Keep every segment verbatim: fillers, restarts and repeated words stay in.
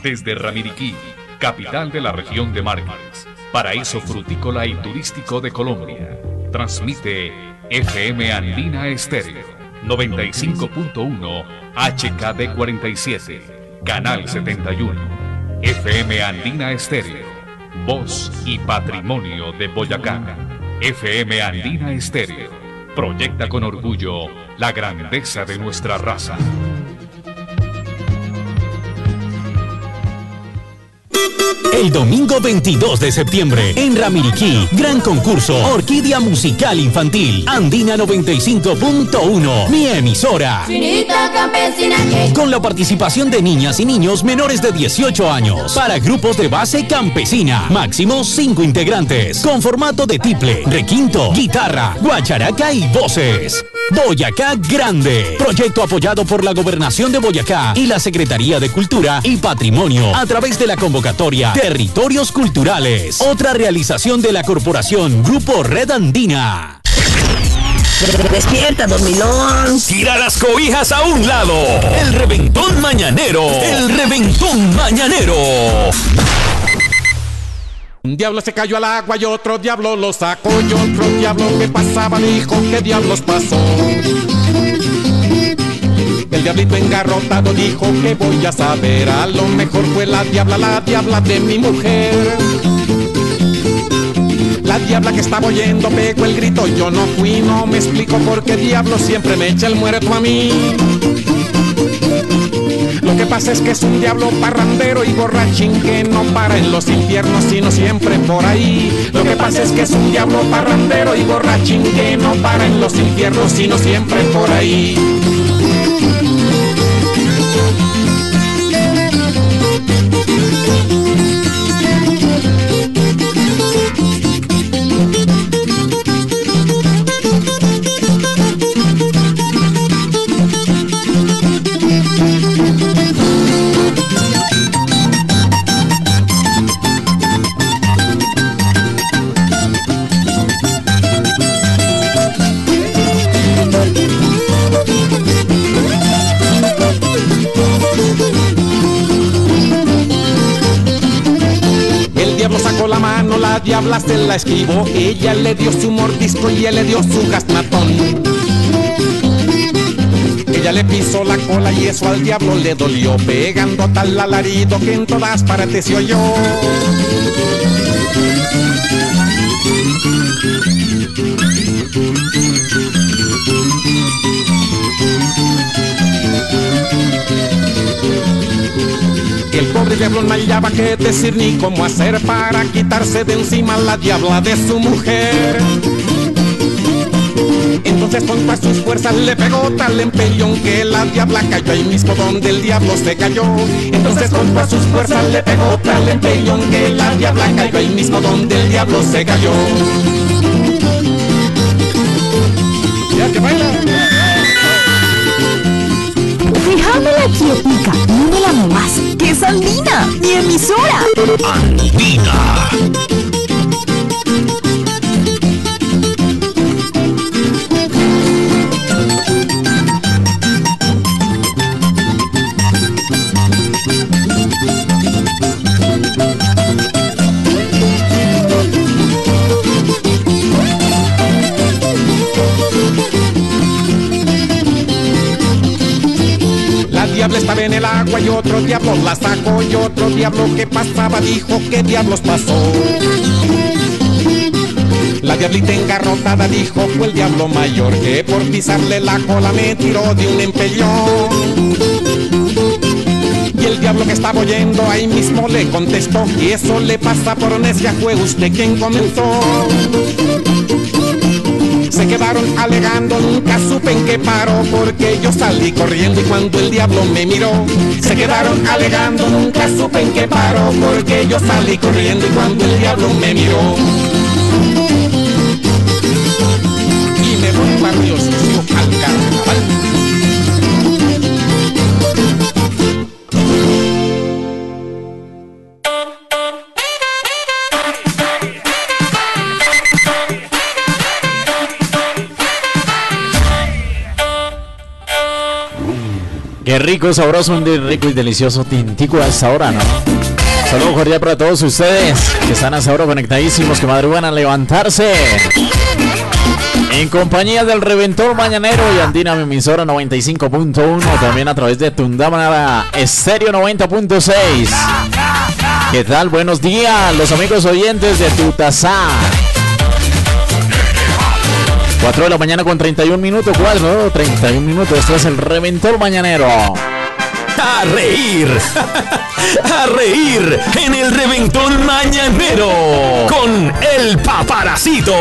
desde Ramiriquí, capital de la región de Márquez, paraíso frutícola y turístico de Colombia. Transmite F M Andina Estéreo, noventa y cinco punto uno H K D cuarenta y siete, Canal setenta y uno. F M Andina Estéreo, voz y patrimonio de Boyacá. F M Andina Estéreo, proyecta con orgullo la grandeza de nuestra raza. El domingo veintidós de septiembre, en Ramiriquí, gran concurso Orquídea Musical Infantil, Andina noventa y cinco punto uno, mi emisora. Finita campesina que... Con la participación de niñas y niños menores de dieciocho años, para grupos de base campesina, máximo cinco integrantes, con formato de tiple, requinto, guitarra, guacharaca y voces. Boyacá Grande, proyecto apoyado por la Gobernación de Boyacá y la Secretaría de Cultura y Patrimonio a través de la convocatoria Territorios Culturales, otra realización de la Corporación Grupo Red Andina. Despierta, dormilón. Tira las cobijas a un lado. El reventón mañanero. El reventón mañanero. Un diablo se cayó al agua y otro diablo lo sacó, y otro diablo que pasaba dijo, ¿qué diablos pasó? El diablito engarrotado dijo, ¿qué voy a saber? A lo mejor fue la diabla, la diabla de mi mujer. La diabla que estaba oyendo pegó el grito, yo no fui, no me explico por qué diablo siempre me echa el muerto a mí. Lo que pasa es que es un diablo parrandero y borrachín que no para en los infiernos sino siempre por ahí. Lo que pasa es que es un diablo parrandero y borrachín que no para en los infiernos sino siempre por ahí. La mano, la diabla se la esquivó, ella le dio su mordisco y él le dio su gaznatón. Ella le pisó la cola y eso al diablo le dolió, pegando tal alarido que en todas partes se oyó. El pobre diablo no hallaba qué decir ni cómo hacer para quitarse de encima la diabla de su mujer. Entonces con todas sus fuerzas le pegó tal empellón que la diabla cayó ahí mismo donde el diablo se cayó. Entonces con todas sus fuerzas le pegó tal empellón que la diabla cayó ahí mismo donde el diablo se cayó. Ya que baila. Déjame la quietica, no me la mamás, que es Andina, mi emisora. Andina. Diablo estaba en el agua y otro diablo la sacó, y otro diablo que pasaba dijo, ¿qué diablos pasó? La diablita engarrotada dijo, fue el diablo mayor que por pisarle la cola me tiró de un empellón. Y el diablo que estaba oyendo ahí mismo le contestó, y eso le pasa por necia, fue usted quien comenzó. Se quedaron alegando, nunca supe en qué paró, porque yo salí corriendo y cuando el diablo me miró. Se quedaron alegando, nunca supe en qué paró, porque yo salí corriendo y cuando el diablo me miró. Y me voy barrio sucio al carnaval. Qué rico, sabroso, un rico y delicioso tintico a esta hora, ¿no? Saludos cordial para todos ustedes que están hasta ahora conectadísimos, que madrugan a levantarse. En compañía del Reventor Mañanero y Andina, mi emisora noventa y cinco punto uno, también a través de Tundamara Estéreo noventa punto seis. ¿Qué tal? Buenos días, los amigos oyentes de Tutazá. cuatro de la mañana con treinta y un minutos, cuatro, treinta y un minutos, esto es el Reventor Mañanero. A reír, a reír en el Reventón Mañanero con el Paparacito.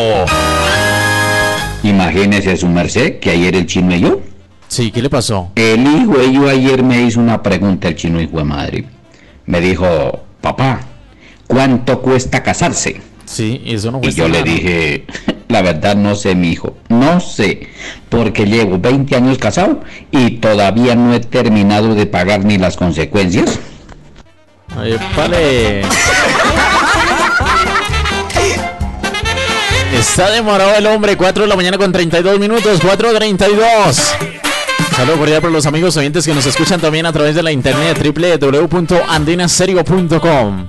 Imagínese su merced que ayer el chino y yo. Sí, ¿qué le pasó? El hijo de yo ayer me hizo una pregunta, el chino hijo de madre. Me dijo, papá, ¿cuánto cuesta casarse? Sí, eso no Y cuesta yo nada. le dije, la verdad no sé, mi hijo, no sé, porque llevo veinte años casado y todavía no he terminado de pagar ni las consecuencias. Ay, vale. Está demorado el hombre, cuatro de la mañana con treinta y dos minutos, cuatro treinta y dos. Saludos cordial para los amigos oyentes que nos escuchan también a través de la internet doble u doble u doble u punto andina stereo punto com.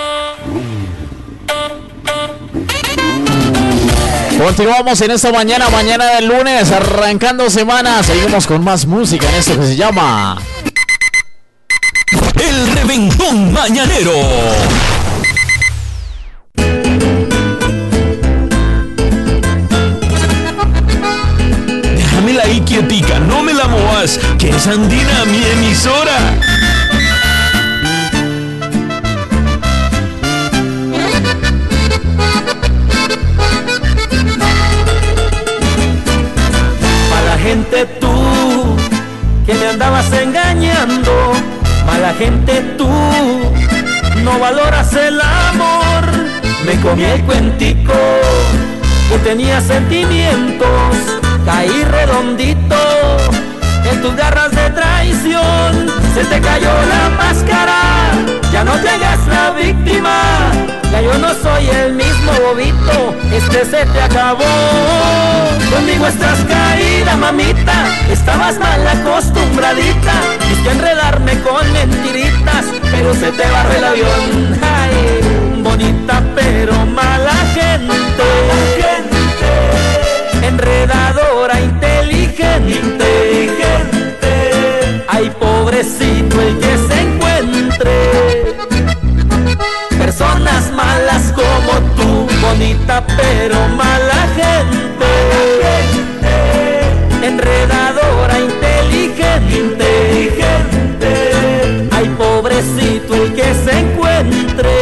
Continuamos en esta mañana, mañana del lunes, arrancando semana. Seguimos con más música en esto que se llama El Reventón Mañanero. Déjamela ahí quietica, no me la movas, que es Andina, mi emisora. Mala gente tú, que me andabas engañando. Mala gente tú, no valoras el amor. Me comí el cuentico, que tenía sentimientos. Caí redondito en tus garras de traición. Se te cayó la máscara, ya no te hagas la víctima. Ya yo no soy el mismo bobito, este se te acabó. Conmigo estás caída, mamita, estabas mal acostumbradita. Quisiste enredarme con mentiritas, pero se te barró el avión. Ay, bonita pero mala gente, enredadora, inteligente, inteligente. Ay, pobrecito el que se encuentre personas malas como tú, bonita pero mala gente, enredadora, inteligente, inteligente. Ay, pobrecito el que se encuentre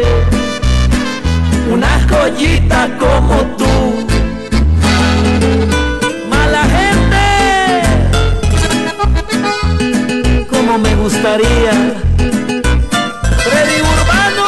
una joyita como tú. Mala gente, como me gustaría. Freddy Urbano.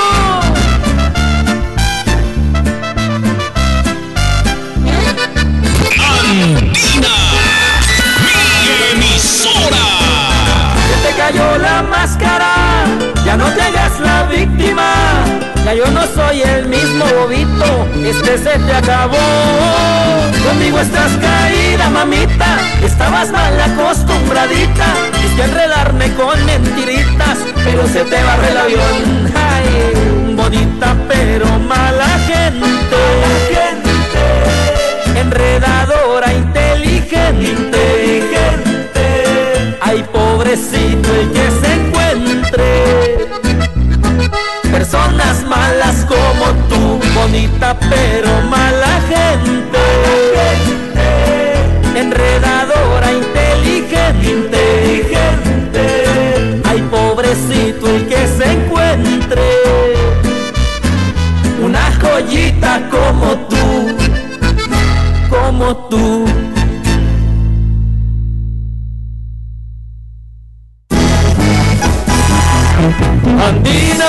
Andina, mi emisora. Se te cayó la máscara, ya no te hagas la víctima. Ya yo no soy el mismo bobito, este se te acabó. Conmigo estás caída, mamita, estabas mal acostumbradita. Quisiste enredarme con mentiritas, pero se te barró el avión. Ay, bonita pero mala gente, enredadora, inteligente, inteligente. Ay, pobrecito el que se encuentre personas malas como tú, bonita pero mala gente, enredadora, inteligente, inteligente. Ay, pobrecito el que se encuentre una joyita como tú, como tú. Andina,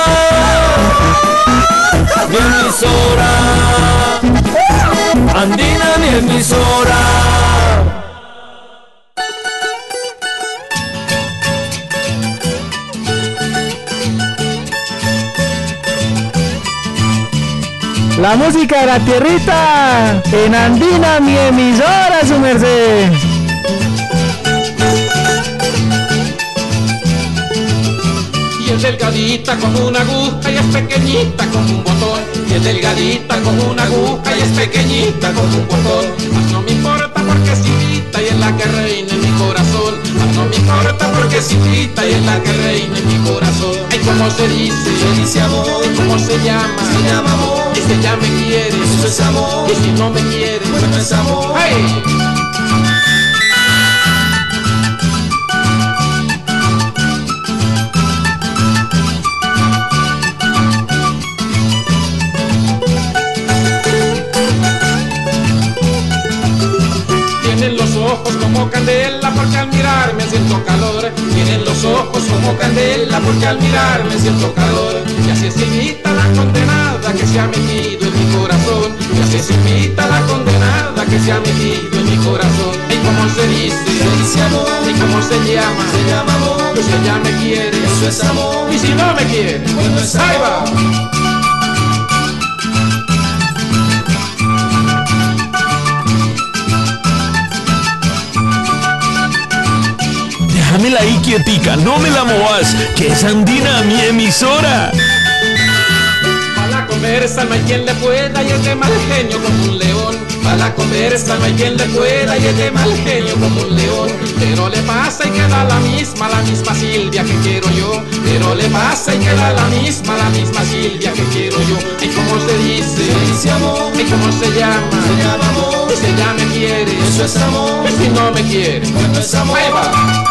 mi emisora. Andina, mi emisora. La música de la tierrita en Andina, mi emisora, su merced. es delgadita como una aguja y es pequeñita como un botón. Y es delgadita como una aguja y es pequeñita como un botón. Mas no me importa porque es civita y es la que reina en mi corazón. Mas no me importa porque es civita y es la que reina en mi corazón. Ay, ¿cómo se dice? Se dice amor. ¿Cómo se llama? Se llama amor. Y si ella me quiere, eso es amor. Y si no me quiere, pues no es amor. ¡Ay! Tienen los ojos como candela porque al mirarme siento calor. Tienen los ojos como candela porque al mirarme siento calor. Y así es invita la condenada que se ha metido en mi corazón. Y así es invita la condenada que se ha metido en mi corazón. ¿Y cómo se dice? Se dice amor. ¿Y cómo se llama? Se llama amor. Pues ella me quiere, eso es amor. Y si no me quiere, pues no es amor. Ahí va. Déjamela ahí quietica, no me la movas, que es Andina mi emisora. A la conversa no hay quien le pueda y es de mal genio como un león. A la conversa no hay quien le pueda y es de mal genio como un león. Pero le pasa y queda la misma, la misma Silvia que quiero yo. Pero le pasa y queda la misma, la misma Silvia que quiero yo. ¿Y cómo se dice? Se dice amor. ¿Y cómo se llama? Se llama amor. Y si ella me quiere, eso es amor. Y si no me quiere, pues no es amor. Ahí va.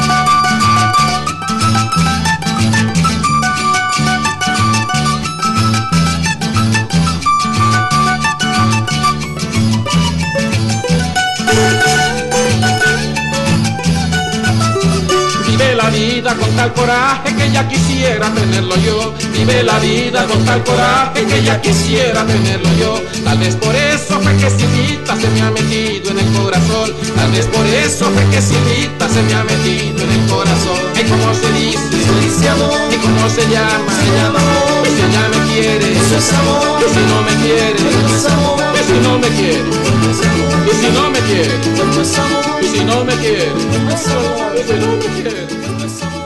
Vive la vida con tal coraje que ya quisiera tenerlo yo. Vive la vida con tal coraje que ya quisiera tenerlo yo. Tal vez por eso fue que Silvita se me ha metido en el corazón. Tal vez por eso fue que Silvita se me ha metido en el corazón. ¿Y cómo se dice? Se dice amor. ¿Y cómo se llama? Se llama amor. Y si ella me quiere, eso es amor. Y si no me quiere, eso es amor. Y si no me quiere, eso es amor. Y si no me quiere, eso es amor. Y si no me quiere, eso es amor. Y si no me quiere, eso es amor.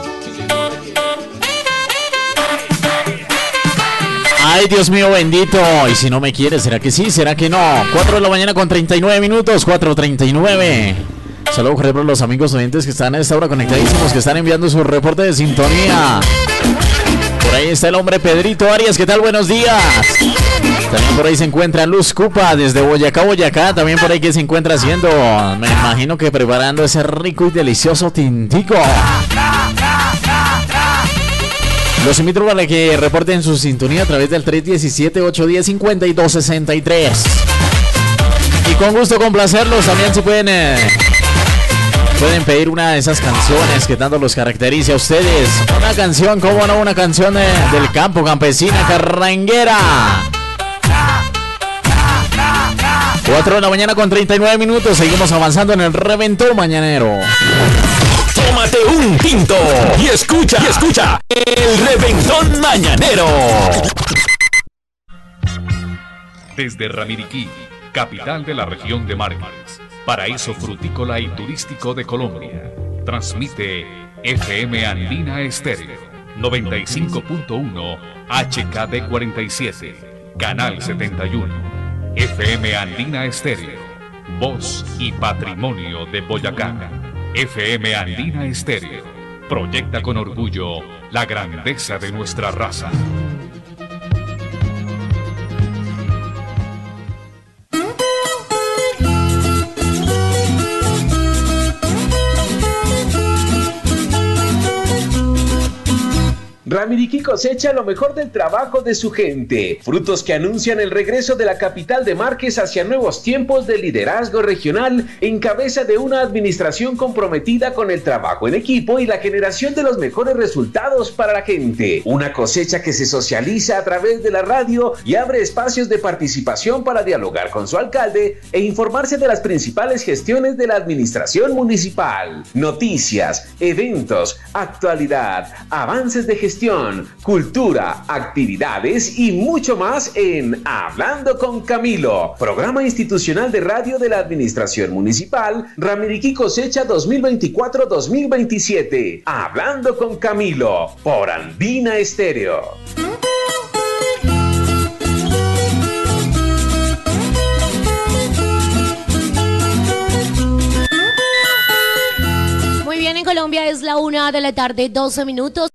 Ay, Dios mío bendito. Y si no me quiere, ¿será que sí? ¿Será que no? cuatro de la mañana con treinta y nueve minutos. cuatro treinta y nueve. Saludos por los amigos oyentes que están a esta hora conectadísimos, que están enviando su reporte de sintonía. Por ahí está el hombre Pedrito Arias. ¿Qué tal? Buenos días. También por ahí se encuentra Luz Cupa desde Boyacá, Boyacá. También por ahí que se encuentra haciendo, me imagino que preparando ese rico y delicioso tintico. Los invito para que reporten su sintonía a través del tres uno siete, ocho uno cero, cinco dos seis tres. Y con gusto complacerlos. También se pueden eh, pueden pedir una de esas canciones que tanto los caracteriza a ustedes. Una canción, cómo no, una canción eh, del campo, campesina, carranguera. cuatro de la mañana con treinta y nueve minutos. Seguimos avanzando en el reventón mañanero. Tómate un tinto y escucha, y escucha el reventón mañanero. Desde Ramiriquí, capital de la región de Márquez, paraíso frutícola y turístico de Colombia, transmite F M Andina Estéreo, noventa y cinco punto uno H K D cuarenta y siete, Canal setenta y uno, F M Andina Estéreo, voz y patrimonio de Boyacá. F M Andina Estéreo proyecta con orgullo la grandeza de nuestra raza. Ramiriquí cosecha lo mejor del trabajo de su gente, frutos que anuncian el regreso de la capital de Márquez hacia nuevos tiempos de liderazgo regional en cabeza de una administración comprometida con el trabajo en equipo y la generación de los mejores resultados para la gente. Una cosecha que se socializa a través de la radio y abre espacios de participación para dialogar con su alcalde e informarse de las principales gestiones de la administración municipal. Noticias, eventos, actualidad, avances de gestión gestión, cultura, actividades y mucho más en Hablando con Camilo, programa institucional de radio de la Administración Municipal Ramiriquí Cosecha dos mil veinticuatro dos mil veintisiete. Hablando con Camilo por Andina Estéreo. Muy bien, en Colombia es la una de la tarde, doce minutos.